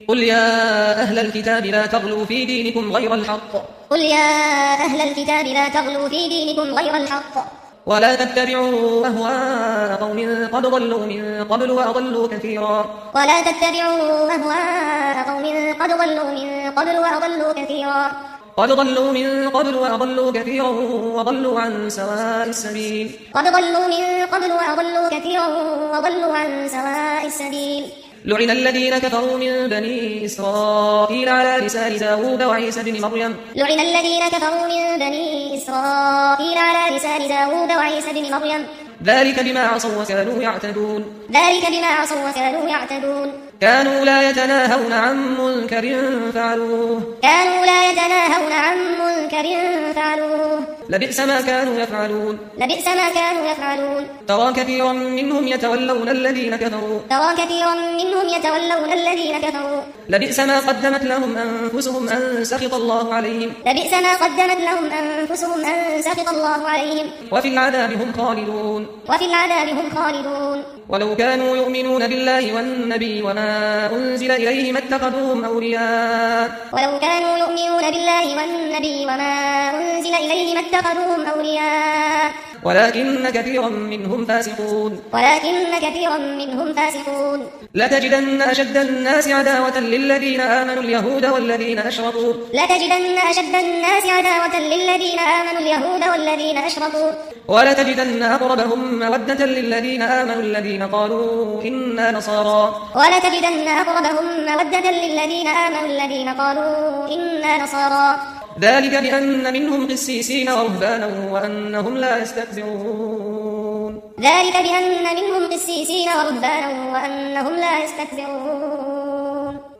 قل يا أهل الكتاب لا تغلوا في دينكم غير الحق قل يا أهل الكتاب لا تغلوا في دينكم غير الحق ولا تتبعوا أهواء قوم قد ضلوا من قبل وأضلوا كثيرا ولا تتبعوا أهواء قوم قد ضلوا من قبل وأضلوا كثيرا قد ضلوا من قبل وأضلوا كثيرا وضلوا عن سواء السبيل قد ضلوا من قبل وأضلوا كثيرا وضلوا عن سواء السبيل لعن الذين كفروا من بني إسرائيل على لسان داود وعيسى بن مريم لعن الذين كفروا من بني إسرائيل على لسان داود وعيسى بن مريم ذلك بما عصوا وكانوا يعتدون ذلك بما عصوا وكانوا يعتدون كانوا لا يتناهون عن منكر فعلوه كانوا لا يتناهون عن منكر فعلوه لبئس ما كانوا يفعلون لبئس ما كانوا يفعلون ترى كثيرا منهم يتولون الذين كفروا ترى كثيرا منهم يتولون الذين كفروا لبئس ما قدمت لهم أنفسهم أن سخط الله عليهم لبئس ما قدمت لهم أنفسهم أن سخط الله عليهم وفي العذاب هم خالدون وفي العذاب هم خالدون ولو كانوا يؤمنون بالله والنبي وما أنزل إليه ما اتخذوهم أولياء ولو كانوا يؤمنون بالله والنبي وما أنزل إليه ما اتخذوهم أولياء ولكن كثيرا منهم فاسقون لتجدن أشد الناس عداوة للذين آمنوا اليهود والذين أشركوا لتجدن أشد الناس عداوة للذين آمنوا اليهود والذين أشركوا ولتجدن أقربهم مودة للذين آمنوا الذين قالوا إنا نصارى ولتجدن أقربهم مودة للذين آمنوا الذين قالوا إنا نصارى ذلك بأن منهم قسيسين ورهبانا وأنهم لا يستكبرون ذلك بأن منهم قسيسين ورهبانا وأنهم لا يستكبرون